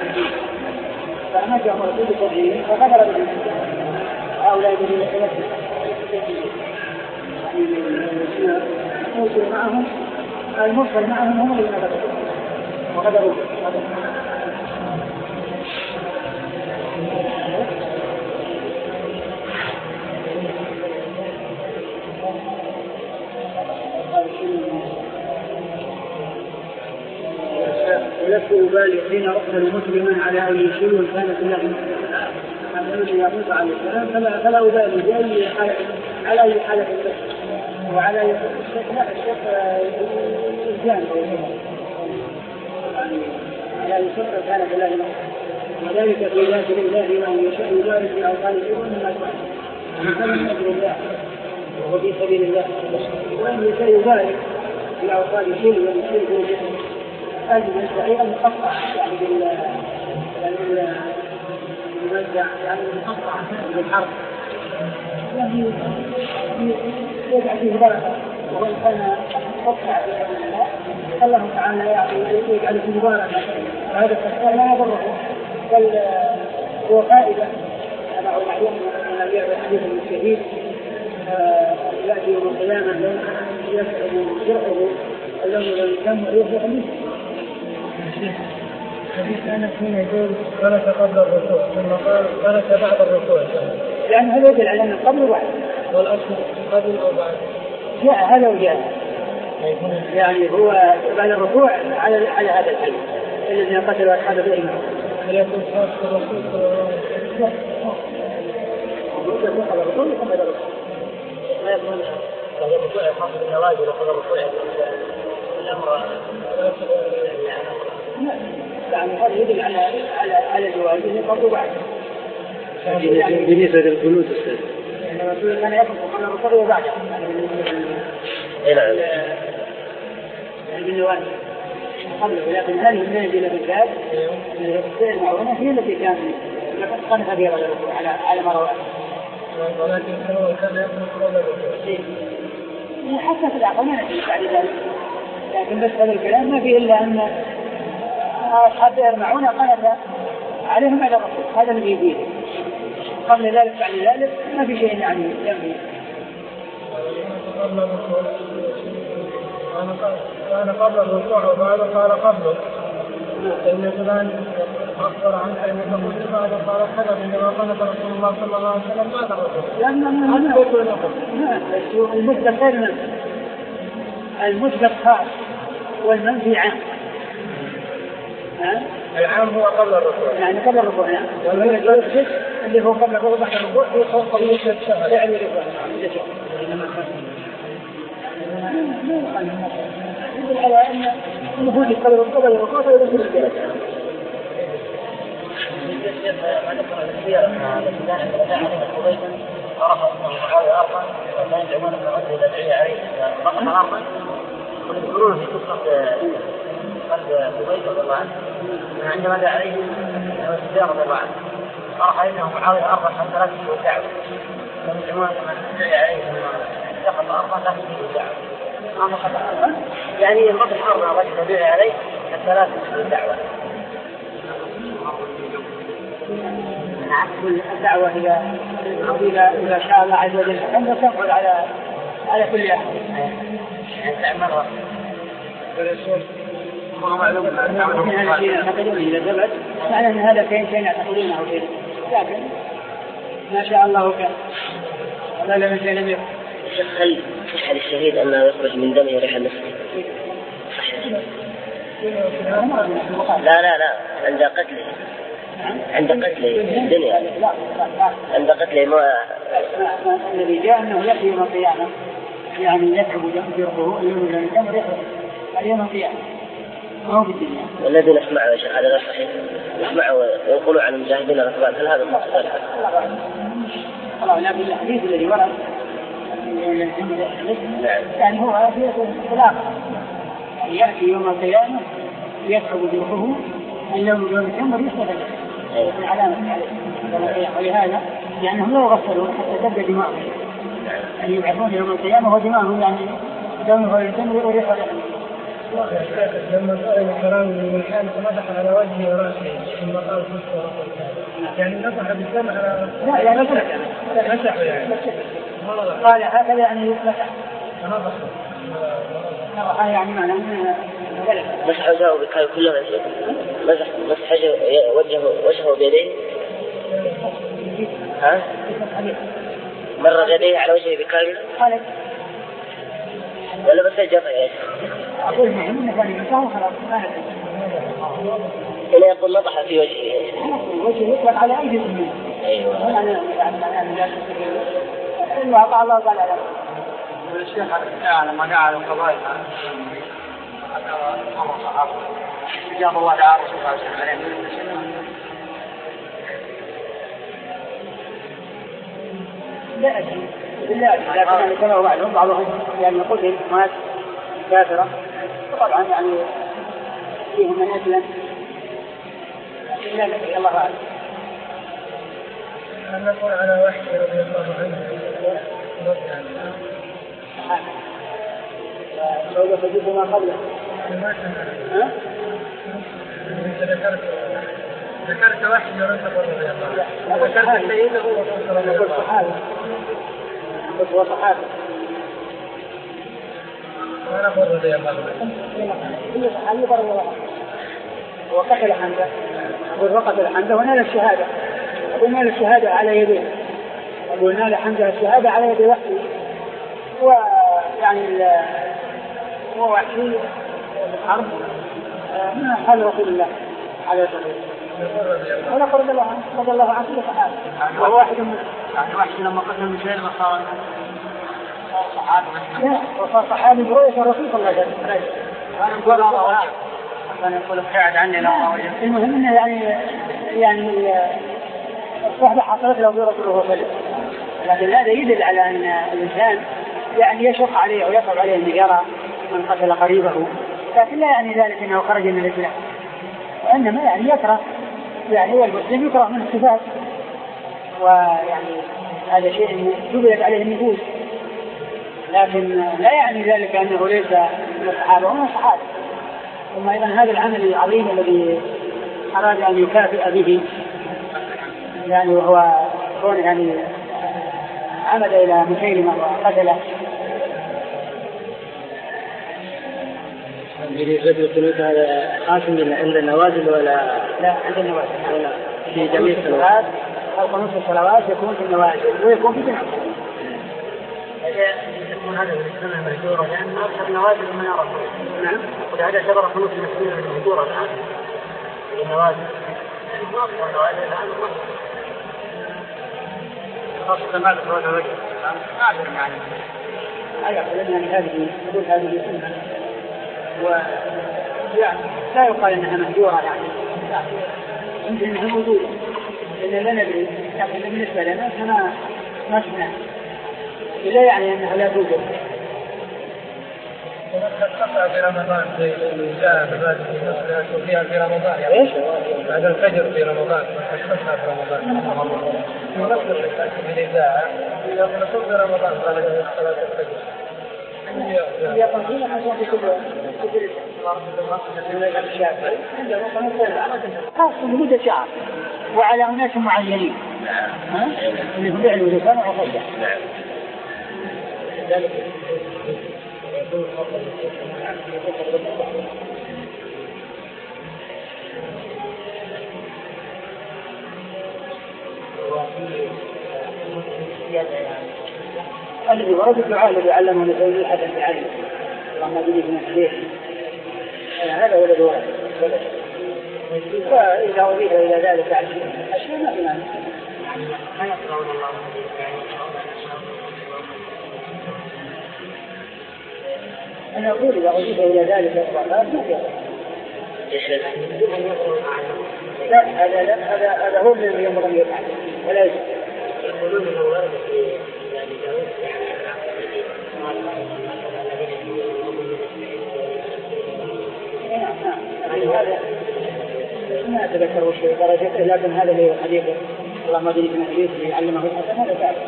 فأمجهم رسول الله فغدر بهم هؤلاء الذين المرسل معهم المرسل معهم هم الذين غدروا وغدروا ولست أبالي حين أقتل مسلما على أي شيء كانت له أما الذي يموت عليه السلام فلا فلا أبالي بأي حالة على أي حالة وعلى أي لا الشيخ الجان على أي شيء كانت له وذلك في ذات الله وأن يشاء يبارك في أوطان الأمم مما كان من أجل الله وفي سبيل الله وأن يشاء يبارك في أوطان الأمم ويشرك هذه الشريعة مقطعة يعني بال يعني الموزع يعني مقطعة بالحرف يعني يجعل فيه بركة وإن كان مقطع الله تعالى يعني يجعل فيه بركة وهذا التفسير لا يضره بل هو فائدة كما هو معلوم من الحديث الشهيد يأتي يوم القيامة يسأل جرحه اللون والدم ويصبح منه. حديث أنس حين يقول جلس قبل الركوع ثم قال جلس بعد الركوع لأن هذا يدل على أن قبل وبعد والأصل قبل أو بعد جاء هذا وجاء يعني هو بعد الركوع على على هذا الحديث الذين قتلوا أصحاب الإمام هل يكون خاص بالرسول صلى الله عليه وسلم؟ يكون على الرسول يكون على الرسول لا يكون هذا الركوع خاص بالنواجذ وخذ الركوع الأمر يعني هذا يدل على على على جوازه قبل وبعد. بالنسبة للقنوت أستاذ. يعني الرسول كان يقف قبل الركوع وبعد. إيه نعم. يعني بالنواجذ قبله ولكن هذه النازلة بالذات السير المعروفة هي التي كان قنفها بها على الركوع على على ما رواه. ولكن هو كان يقف قبل الركوع. حتى في العقل ما نجي بعد ذلك. لكن بس هذا الكلام ما فيه إلا أن أصحاب يرمعون قنفا عليهم على الرسول هذا الذي يفيده قبل ذلك بعد ذلك ما في شيء يعني ينبغي. كان قبل الركوع وبعد قال قبله فإن فلان أخبر عنك أن تقول بعد قال كذا عندما قنف رسول الله صلى الله عليه وسلم بعد الركوع لأن المثبت غير منفي المثبت خاص والمنفي عام. العام هو قبل الركوع يعني قبل الركوع نعم والذي اللي هو قبل الركوع بعد الركوع هو فوق قضية الشهر يعني الركوع يدل على أن الوجود قبل الركوع قبل الركوع فلا يدل الجلسة. ما ذكر السيرة التي كان عليها الخبيث عرف أنه معاوية أرضا وكان يدعون أن الرجل إلى دعية عليه رقم أرضا ويذكرون في قصة قلب أبي رضي الله عنه عندما دعا عليه السفيان رضي الله عنه قال إنه معاوية أرضا حتى لا تجد الدعوة ومن من دعا عليه اتخذ أرضا لا تجد الدعوة يعني الرجل حرم الرجل دعا عليه حتى لا تجد الدعوة. الدعوة إذا إذا إذا شاء الله عز وجل أن تقعد على على كل أحد. يعني مرة. ما معلوم أن هذا الشيء يعتقدون إذا ثبت معنى أن هذا كائن شيء يعتقدونه فيه، لكن ما شاء الله كان ولا لم يكن لم يكن. هل يصح للشهيد أنه يخرج من دمه ريح المسك؟ لا لا لا عند قتله عند قتله في الدنيا عند قتله ما الذي جاء أنه يأتي يوم القيامة يعني يكتب جرحه يوم القيامة ريحه اليوم القيامة ما هو في الدنيا. والذي نسمعه يا شيخ هذا غير صحيح، نسمعه ويقولوا عن المجاهدين الركبان هل هذا صحيح؟ الله لا بالحديث الذي ورد يعني هو في خلاف يأتي يوم القيامة يكتب جرحه اليوم القيامة ريحه العلامة عليه ولهذا يعني هم لا يغسلون حتى تبدأ دماغهم أن يبعثون يوم القيامة ودماغهم يعني دمه يتم وريحه لما سئل الكلام من كان فمسح على وجهه وراسه ثم قال كفر يعني مسح بالدم على لا يعني مسح يعني قال هكذا يعني مسح نظف يعني معنى مسح وجهه بكاي كله مسح مسح وجهه وجهه بيديه ها مرة يديه على وجهه بكاي قال ولا بس الجفا يا أقول مهم إنه كان يمسحه خلاص ما إلا يقول نضح في وجهه وجهه يطلق على أيدي الأمين. أيوة يعني يعني إلا أطع الله قال على الشيخ تعالى ما قال القضايا جاب الله تعالى رسول الله صلى الله عليه وسلم لا أدري بالله لكن كما هو معلوم بعضهم يعني قتل مات كافرة طبعا يعني فيهم من أسلم لا الله أعلم. أن نقول على وحي رضي الله عنه سوف تجد ما قبله ها؟ ذكرت ذكرت وحي رضي الله عنه ذكرت سيده نقول صحابي نقول هو صحابي ما نقول رضي الله عنه كل صحابي رضي الله عنه وقتل حمزة أقول وقتل حمزة ونال الشهادة أقول نال الشهادة على يديه أقول نال حمزة الشهادة على يد وحي ويعني هو وحي الحرب من حال رسول الله عليه الصلاة والسلام ولا قرد الله عنه رضي الله عنه صحابي وهو واحد من يعني وحي لما قتل مسيلمة صار صحابي لا وصار صحابي برؤية الرسول صلى الله عليه وسلم أنا أقول الله أنا أقول ابتعد عني لو ما وجدت. المهم إنه يعني يعني الصحبة حصلت له برسول الله صلى الله عليه وسلم، لكن هذا يدل على أن الإنسان يعني يشق عليه ويصعب عليه أن يرى من قتل قريبه، لكن لا يعني ذلك أنه خرج من الإسلام، وإنما يعني يكره يعني هو المسلم يكره من الصفات، ويعني هذا شيء جبلت عليه النفوس، لكن لا يعني ذلك أنه ليس من الصحابة ومن الصحابة. ثم أيضا هذا العمل العظيم الذي أراد أن يكافئ به يعني وهو كون يعني عمد إلى مسيلمة وقتله. بالنسبة للقنوت هذا قاسم عند النوازل ولا لا عند النوازل ولا في جميع الصلوات؟ القنوت في الصلوات يكون في النوازل ويكون في جميع. يكون هذا بالسنة مهجورة لأن أكثر النوازل من يرى. نعم. وهذا يعتبر قنوت المسلمين مهجورة الآن. النوازل. خاصة بعد صلاة الرجل. ما أعلم يعني. أيوة لأن هذه تقول هذه سنة ويعني لا يقال أنها مهجورة يعني. يمكن أنها موجودة. لأن لا ندري لكن بالنسبة لنا فما ما سمعنا. لا يعني أنها لا توجد. تقطع في رمضان زي الساعة فيها في رمضان يعني ايش؟ بعد الفجر في رمضان تقطع في رمضان ونصل من الإذاعة إذا نصل في رمضان قال صلاة الفجر يا طويلة عشان كل خاصة لمدة شهر وعلى أناس معينين ها اللي هم يعلموا لسان وعقيدة. الذي ورد الدعاء الذي علمه نبي أحد بعلم اللهم بني من الحديث هذا هو الذي ورد. وإذا أضيف إلى ذلك أشياء ما في معنى. أنا أقول إذا أضيف إلى ذلك الصلاة ما في لا هذا لا هذا هذا هو الذي ينبغي أن يفعل ولا يجب. يقولون إنه ورد في يعني داود هذا ما أتذكر شيء درجته لكن هذا اللي حديث اللهم بني من الحديث اللي علمه الحسن هذا ثابت.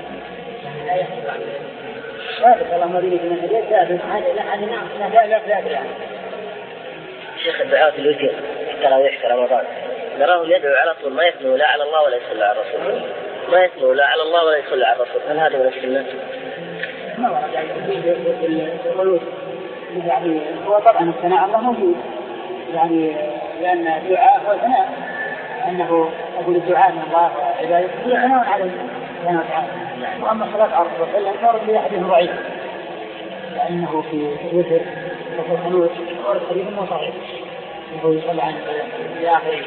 ثابت اللهم بني من الحديث ثابت هذا لا هذا نعم لا لا ثابت يعني. شيخ الدعاء في الوتر التراويح في رمضان نراهم يدعو على طول ما يثنوا لا على الله ولا يصلي على الرسول ما يثنوا لا على الله ولا يصلي على الرسول هل هذا من السنة؟ ما ورد يعني في القلوب يعني هو طبعا الثناء الله موجود يعني لأن الدعاء هو ثناء أنه أقول الدعاء من الله وعباده هي ثناء عليه سبحانه وتعالى. وأما الصلاة على الرسول فلا تورد بأحد ضعيف لأنه في الوتر وفي القنوت ورد حديث مو صحيح وهو يصلى عن في آخره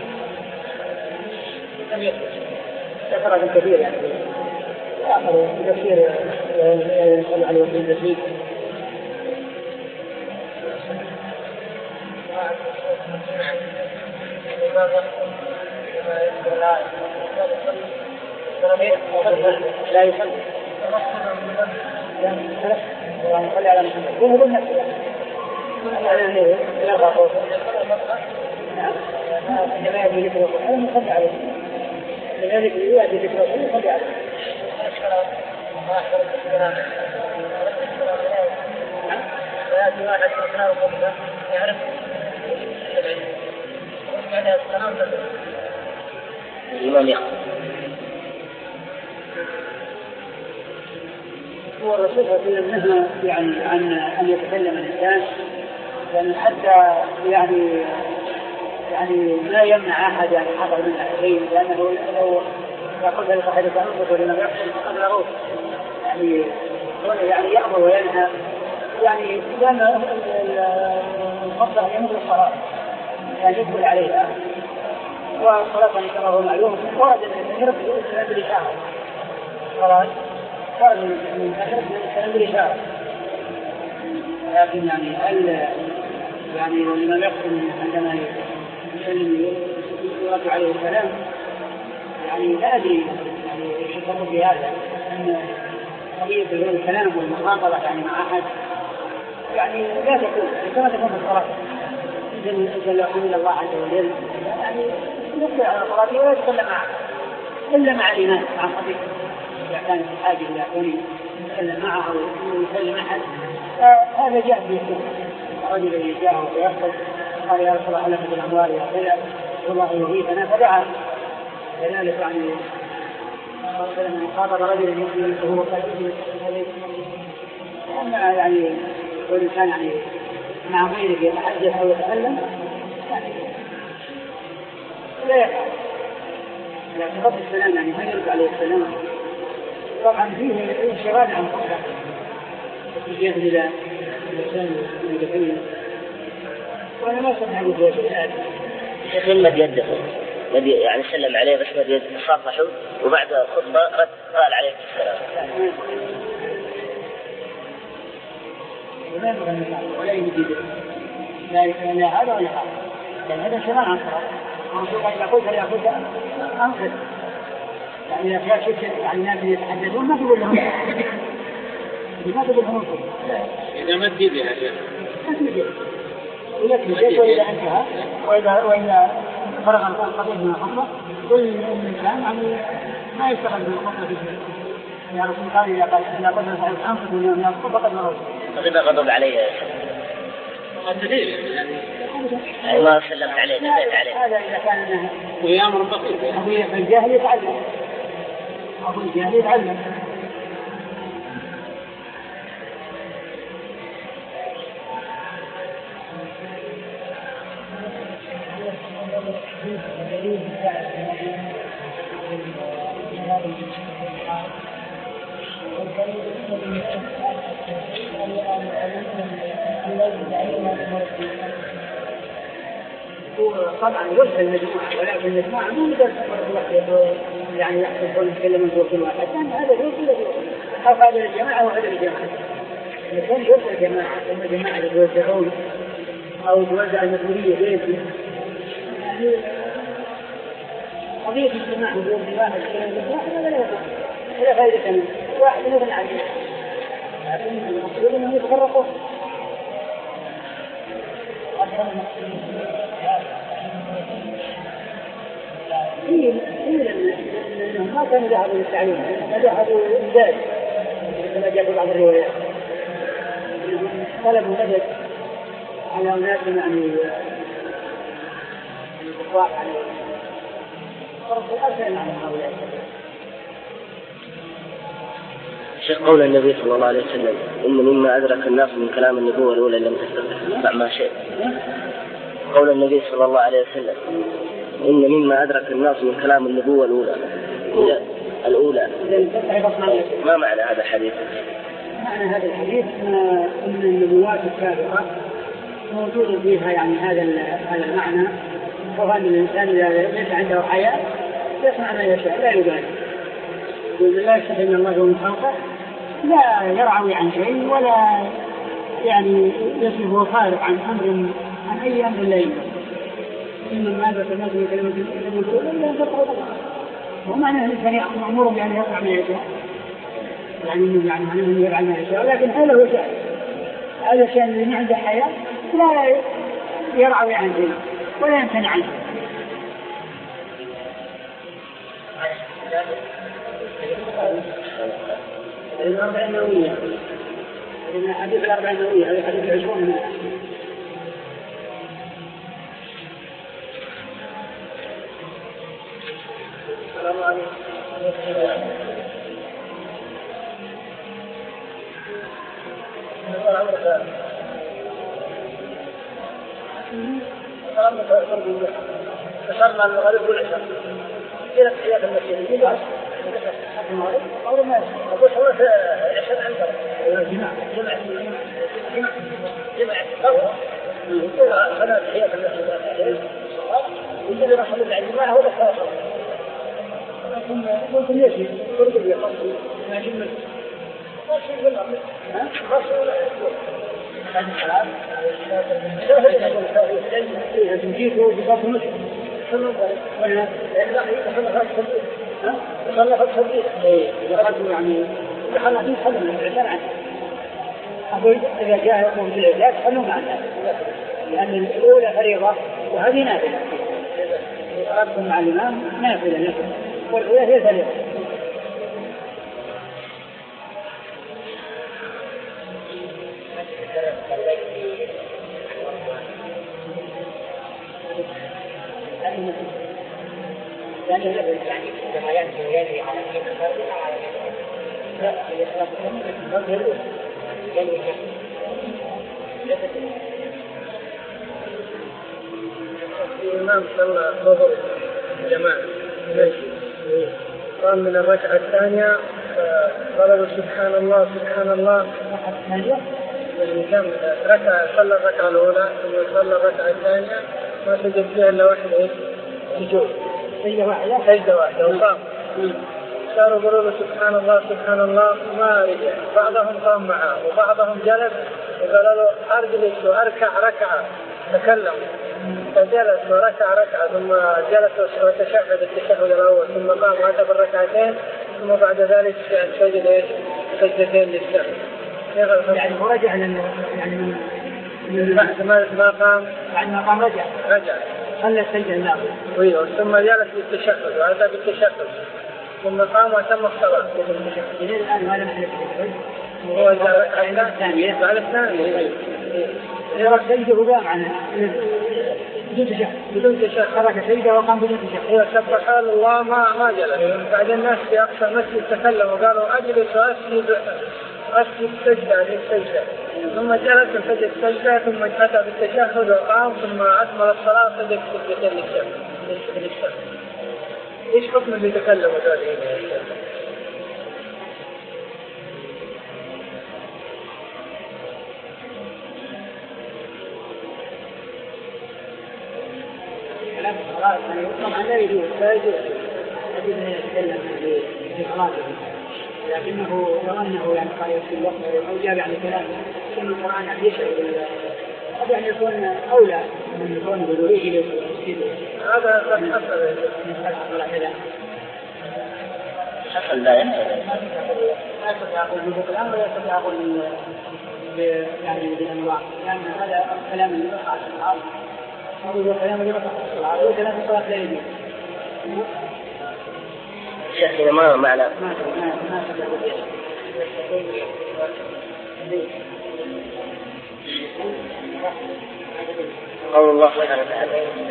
كثرة كثير يعني آخر كثير يصلى على الوتر التسليم. لا يصلي يصلي على محمد هو هو النفس لا غاطوس عندما يجي ذكر القرآن يصلي عليه لذلك يؤدي ذكر القرآن يصلي عليه. يعرف الإمام يخطب هو الرسول صلى الله عليه وسلم نهى يعني عن أن يتكلم الإنسان لأن حتى يعني يعني ما يمنع أحد أن يحضر من الأحدين لأنه لو يقول ذلك أحد أنفسه لما يحصل قبل روح يعني يعني يأمر وينهى يعني كان الفضل يمر الصلاة يعني يدخل عليها والصلاة كما هو معلوم ورد من يرد الإسلام بالإشارة صلاة ورد من يرد الإسلام بالإشارة لكن يعني هل يعني لما يحصل عندما يسلم يرد عليه السلام يعني لا أدري يعني ايش الفرق في هذا أن قضية الكلام والمخاطبة يعني مع أحد يعني لا تكون كما تكون في الصلاة إذا لو حمل الله عز وجل يعني يقبل على صلاته ولا يتكلم معه إلا مع الإمام مع الخطيب إذا كان في حاجة إلى كونه يتكلم معه أو يسلم أحد هذا جاء به رجل يجاه ويخطب قال يا رسول الله لك الأموال يا كذا والله يغيثنا فدعا كذلك يعني مثلا خاطب رجل يمكن وهو قد أما يعني والإنسان يعني مع غيره يتحدث أو يتكلم يعني لا يفعل لكن رب السلام يعني هل يرد عليه السلام طبعا فيه انشغال عن قصة الجهد إلى اللسان والجفين وأنا ما سمع بذلك الآن شيخ مد يده يعني سلم عليه بس مد يده صافحه وبعد خطبة رد قال عليه السلام ولا يبغى النفاق ولا يجد لا لا هذا ولا هذا لأن هذا شمال عن صلاة ورسول الله إذا قلت لأخذ أنقذ يعني إذا كان شيء يعني الناس يتحدثون ما تقول لهم ما تقول لهم إذا ما تجيب يا شيخ ولكن شيء وإذا انتهى وإذا وإذا فرغ القضية من الخطبة كل الإنسان يعني ما يشتغل بالخطبة في شيء. يعني رسول الله قال إذا قال إذا قدر صاحب أنفق من يوم ينفق فقد مرض. فإذا غضب عليه التدريب الله سلمت عليه نزلت عليه هذا إذا كان وهي أمر بسيط. أبوي الجاهل يتعلم أبوي الجاهل يتعلم. طبعا يرسل المجموعة ولكن المجموعة مو مدرسة يعني يحصل يتكلم من كل واحد لأن هذا يرسل أو هذا الجماعة وهذا الجماعة يكون يرسل جماعة ثم جماعة يتوزعون أو توزع المسؤولية بينهم يعني قضية الجماعة يقول واحد هذا لا يكون ولا فائدة منه واحد يغني عليه لكن المقصود أنهم يتفرقوا قيل أنهم ما كانوا ذهبوا للتعليم ذهبوا إمداد كما جاء في بعض الروايات طلبوا مدد على أناس يعني البقاء على فرص الأسئلة على هؤلاء. شيخ قول النبي صلى الله عليه وسلم إن مما أدرك الناس من كلام النبوة الأولى لم تستطع مع شيء. قول النبي صلى الله عليه وسلم إن مما أدرك الناس من كلام النبوة الأولى الأولى ما معنى هذا الحديث؟ معنى هذا الحديث أن النبوات السابقة موجود فيها يعني هذا هذا المعنى وهو أن الإنسان إذا ليس عنده حياة يسمع ما يشاء لا يبالي لا يستطيع من الله ومن خلقه لا يرعوي عن شيء ولا يعني يصرفه خارج عن أمر عن أي أمر لا يمكن إنما هذا الناس من كلمة المسؤول إلا أن تقرأ ومعنى الإنسان يأمر بأن يفعل ما يشاء يعني يعني أنه يفعل ما يشاء لكن هذا هو شيء هذا الشيء الذي ما عنده حياة لا يرعوي عن شيء ولا يمتنع عنه. الأربعين نووية لأن حديث الأربعين نووية هذا حديث العشرون منه. السلام عليكم. ذكرنا المغرب والعشاء إلى تحيات المسجد أو ما أقول هو عشان عندنا جماعة جماعة جماعة جماعة خلنا تحيات المسجد ويجب رحمة الله الجماعة هو الخاص ممكن يجي فرق اليقظ ما جمل خاص بالأمر خاص هذه الكلام شاهد تنجيته بصوت نصف ولا لا يخلف التصديق ها يخلف التصديق يخلف يعني يخلف فيه حل من الإعلان عنه أقول إذا جاء يقوم بالعلاج خلوا معنا لأن الأولى فريضة وهذه نافلة قرأتكم مع الإمام نافلة نافلة والأولى هي فريضة. يعني يعني كما ينبغي على كل فرد على لا يخلق الإمام صلى الظهر جماعة قام من الركعة الثانية قال سبحان الله سبحان الله يعني كم ركعة صلى الركعة الأولى ثم صلى الركعة الثانية ما سجد فيها إلا واحد إيه سجود سجدة واحدة سجدة واحدة وقام صاروا يقولوا سبحان الله سبحان الله ما رجع بعضهم قام معه وبعضهم جلس وقالوا له أرجلس وأركع ركعة تكلم فجلس وركع ركعة ثم جلس وتشهد التشهد الأول ثم قام وأتى بالركعتين ثم بعد ذلك سجد إيش سجدتين للسهو يعني هو رجع لل يعني من من بعد ما ما قام بعد ما قام رجع رجع خلى السجدة الناقص. ايوه ثم جلس بالتشهد وهذا بالتشهد ثم قام وتم الصلاة. إلى الآن ما لم يكن هو الركعة الثانية بعد الثانية إذا سجده وقام عنه بدون تشهد بدون تشهد ترك سجده وقام بدون تشهد. هو سبح الله ما ما جلس. بعد الناس في أقصى المسجد تكلموا وقالوا أجلس وأسجد أسجد سجدة للسجدة ثم جلس فسجد سجدة ثم أتى بالتشهد وقام ثم أكمل الصلاة وسجد سجدة للشهد. إيش حكم اللي تكلموا ذلك؟ طبعا لا يجوز لا يجوز أن يتكلم في صلاته لكنه لو أنه يعني قال في الوقت أو جاب يعني كلام ثم القرآن يعني يشعر هذا يعني يكون أولى من يكون بذلوه للمسجد. هذا قد حصل حصل لا ينفع لا يستطيع أقول بالكلام ولا يستطيع أقول يعني بالأنواع لأن هذا كلام اللي يقع في العرض هو كلام اللي يقع في العرض هو كلام الصلاة لا يجوز. شيخنا ما معنى ما ما ما قول الله سبحانه وتعالى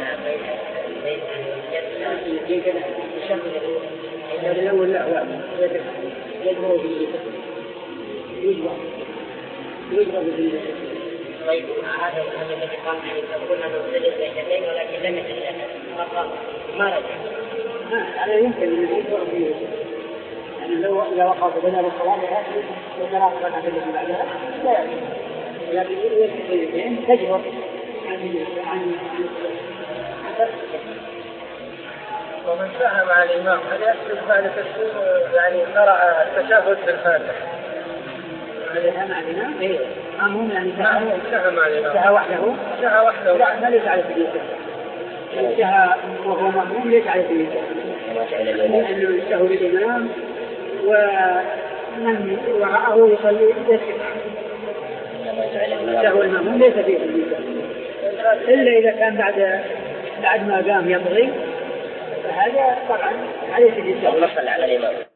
الأول لا لا يجبر يجبر يجبر طيب هذا الذي قام قلنا انه سجد سجدتين ولكن لم يتشهد ما رجع على يمكن ان يجبر فيه يعني لو لو وقف بدل الصلاه وثلاث ركعات التي بعدها لا يجوز لكن يجب تجبر عن عن ومن ساهم مع الإمام هل يكتب بعد تسليم يعني قرأ التشهد بالفاتحة؟ هذا مع الإمام؟ إيه. أمهم يعني ساهم مع الإمام. ساهم وحده؟ ساهم وحده. لا ما ليس على سبيل السهو. ساهم وهو مأموم ليس على سبيل السهو. لأنه يسهو بالإمام ومن وراءه يصلي يسكت. سهو المأموم ليس فيه سبيل السهو. إلا إذا كان بعد بعد ما قام يبغي فهذا طبعا عليه سبيل السهو. نصل على الإمام.